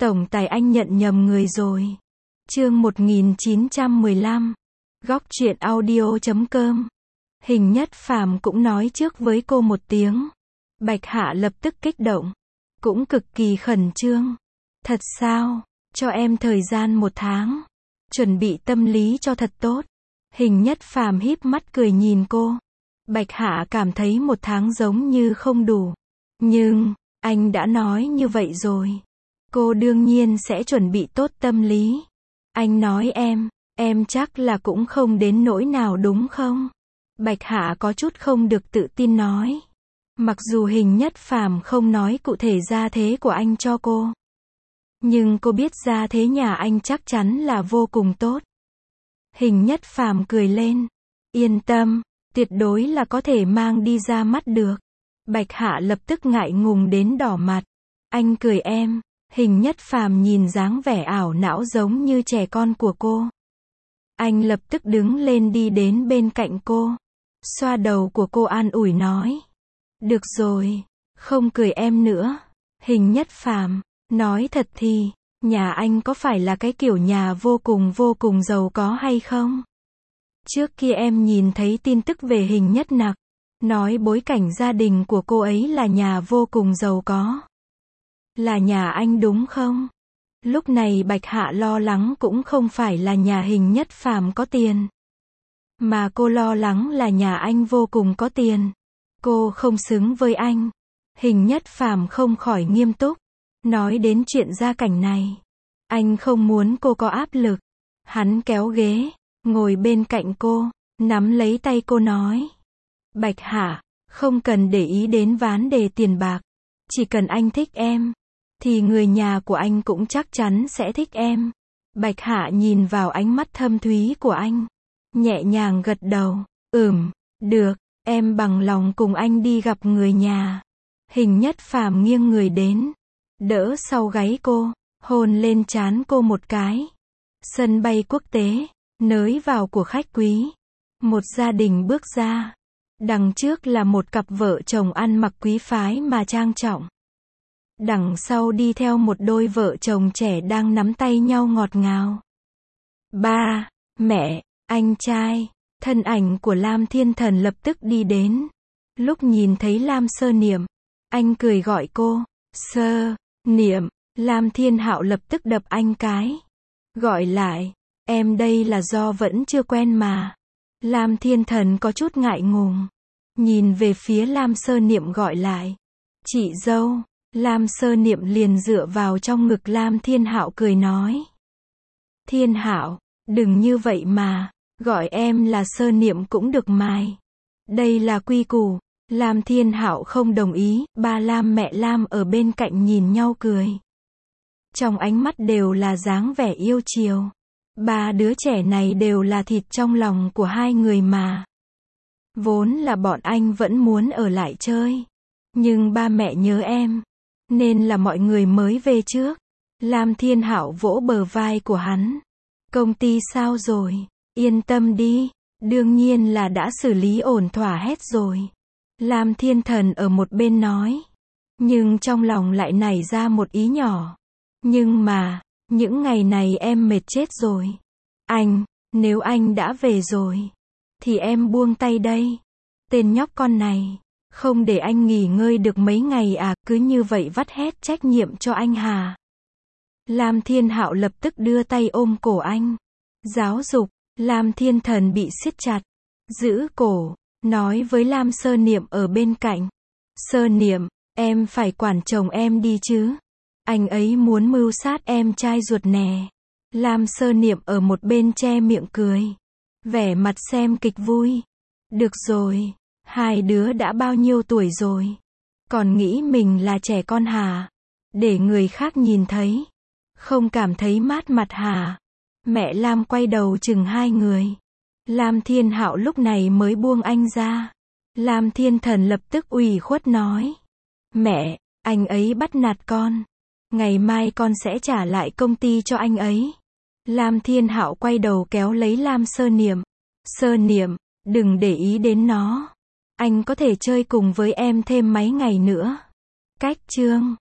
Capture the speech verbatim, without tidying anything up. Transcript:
Tổng tài anh nhận nhầm người rồi. Chương một nghìn chín trăm mười lăm. Góc truyện audio chấm com. Hình Nhất Phàm cũng nói trước với cô một tiếng. Bạch Hạ lập tức kích động, cũng cực kỳ khẩn trương. Thật sao? Cho em thời gian một tháng, chuẩn bị tâm lý cho thật tốt. Hình Nhất Phàm híp mắt cười nhìn cô. Bạch Hạ cảm thấy một tháng giống như không đủ. Nhưng, anh đã nói như vậy rồi. Cô đương nhiên sẽ chuẩn bị tốt tâm lý. Anh nói em, em chắc là cũng không đến nỗi nào đúng không? Bạch Hạ có chút không được tự tin nói. Mặc dù Hình Nhất Phàm không nói cụ thể gia thế của anh cho cô, nhưng cô biết gia thế nhà anh chắc chắn là vô cùng tốt. Hình Nhất Phàm cười lên. Yên tâm, tuyệt đối là có thể mang đi ra mắt được. Bạch Hạ lập tức ngại ngùng đến đỏ mặt. Anh cười em. Hình Nhất Phàm nhìn dáng vẻ ảo não giống như trẻ con của cô. Anh lập tức đứng lên đi đến bên cạnh cô, xoa đầu của cô an ủi nói. Được rồi, không cười em nữa. Hình Nhất Phàm, nói thật thì, nhà anh có phải là cái kiểu nhà vô cùng vô cùng giàu có hay không? Trước kia em nhìn thấy tin tức về Hình Nhất Nặc, nói bối cảnh gia đình của cô ấy là nhà vô cùng giàu có. Là nhà anh đúng không? Lúc này Bạch Hạ lo lắng cũng không phải là nhà Hình Nhất Phàm có tiền, mà cô lo lắng là nhà anh vô cùng có tiền. Cô không xứng với anh. Hình Nhất Phàm không khỏi nghiêm túc, nói đến chuyện gia cảnh này. Anh không muốn cô có áp lực. Hắn kéo ghế, ngồi bên cạnh cô, nắm lấy tay cô nói. Bạch Hạ, không cần để ý đến vấn đề tiền bạc. Chỉ cần anh thích em, thì người nhà của anh cũng chắc chắn sẽ thích em. Bạch Hạ nhìn vào ánh mắt thâm thúy của anh, nhẹ nhàng gật đầu. Ừm, được, em bằng lòng cùng anh đi gặp người nhà. Hình Nhất Phàm nghiêng người đến, đỡ sau gáy cô, hôn lên trán cô một cái. Sân bay quốc tế, nới vào của khách quý. Một gia đình bước ra. Đằng trước là một cặp vợ chồng ăn mặc quý phái mà trang trọng. Đằng sau đi theo một đôi vợ chồng trẻ đang nắm tay nhau ngọt ngào. Ba, mẹ, anh trai. Thân ảnh của Lam Thiên Thần lập tức đi đến. Lúc nhìn thấy Lam Sơ Niệm, anh cười gọi cô. Sơ Niệm. Lam Thiên Hạo lập tức đập anh cái. Gọi lại. Em đây là do vẫn chưa quen mà. Lam Thiên Thần có chút ngại ngùng, nhìn về phía Lam Sơ Niệm gọi lại. Chị dâu. Lam Sơ Niệm liền dựa vào trong ngực Lam Thiên Hạo cười nói. Thiên Hạo, đừng như vậy mà, gọi em là Sơ Niệm cũng được mài. Đây là quy củ. Lam Thiên Hạo không đồng ý. Ba Lam mẹ Lam ở bên cạnh nhìn nhau cười. Trong ánh mắt đều là dáng vẻ yêu chiều. Ba đứa trẻ này đều là thịt trong lòng của hai người mà. Vốn là bọn anh vẫn muốn ở lại chơi, nhưng ba mẹ nhớ em, nên là mọi người mới về trước. Lam Thiên Hạo vỗ bờ vai của hắn. Công ty sao rồi? Yên tâm đi, đương nhiên là đã xử lý ổn thỏa hết rồi. Lam Thiên Thần ở một bên nói. Nhưng trong lòng lại nảy ra một ý nhỏ. Nhưng mà, những ngày này em mệt chết rồi. Anh, nếu anh đã về rồi, thì em buông tay đây. Tên nhóc con này, không để anh nghỉ ngơi được mấy ngày à, cứ như vậy vắt hết trách nhiệm cho anh hà? Lam Thiên Hạo lập tức đưa tay ôm cổ anh. Giáo dục. Lam Thiên Thần bị siết chặt, giữ cổ, nói với Lam Sơ Niệm ở bên cạnh. Sơ Niệm, em phải quản chồng em đi chứ. Anh ấy muốn mưu sát em trai ruột nè. Lam Sơ Niệm ở một bên che miệng cười, vẻ mặt xem kịch vui. Được rồi, hai đứa đã bao nhiêu tuổi rồi, còn nghĩ mình là trẻ con hả? Để người khác nhìn thấy, không cảm thấy mát mặt hả? Mẹ Lam quay đầu chừng hai người. Lam Thiên Hạo lúc này mới buông anh ra. Lam Thiên Thần lập tức ủy khuất nói. Mẹ, anh ấy bắt nạt con. Ngày mai con sẽ trả lại công ty cho anh ấy. Lam Thiên Hạo quay đầu kéo lấy Lam Sơ Niệm. Sơ Niệm, đừng để ý đến nó. Anh có thể chơi cùng với em thêm mấy ngày nữa. Cách chương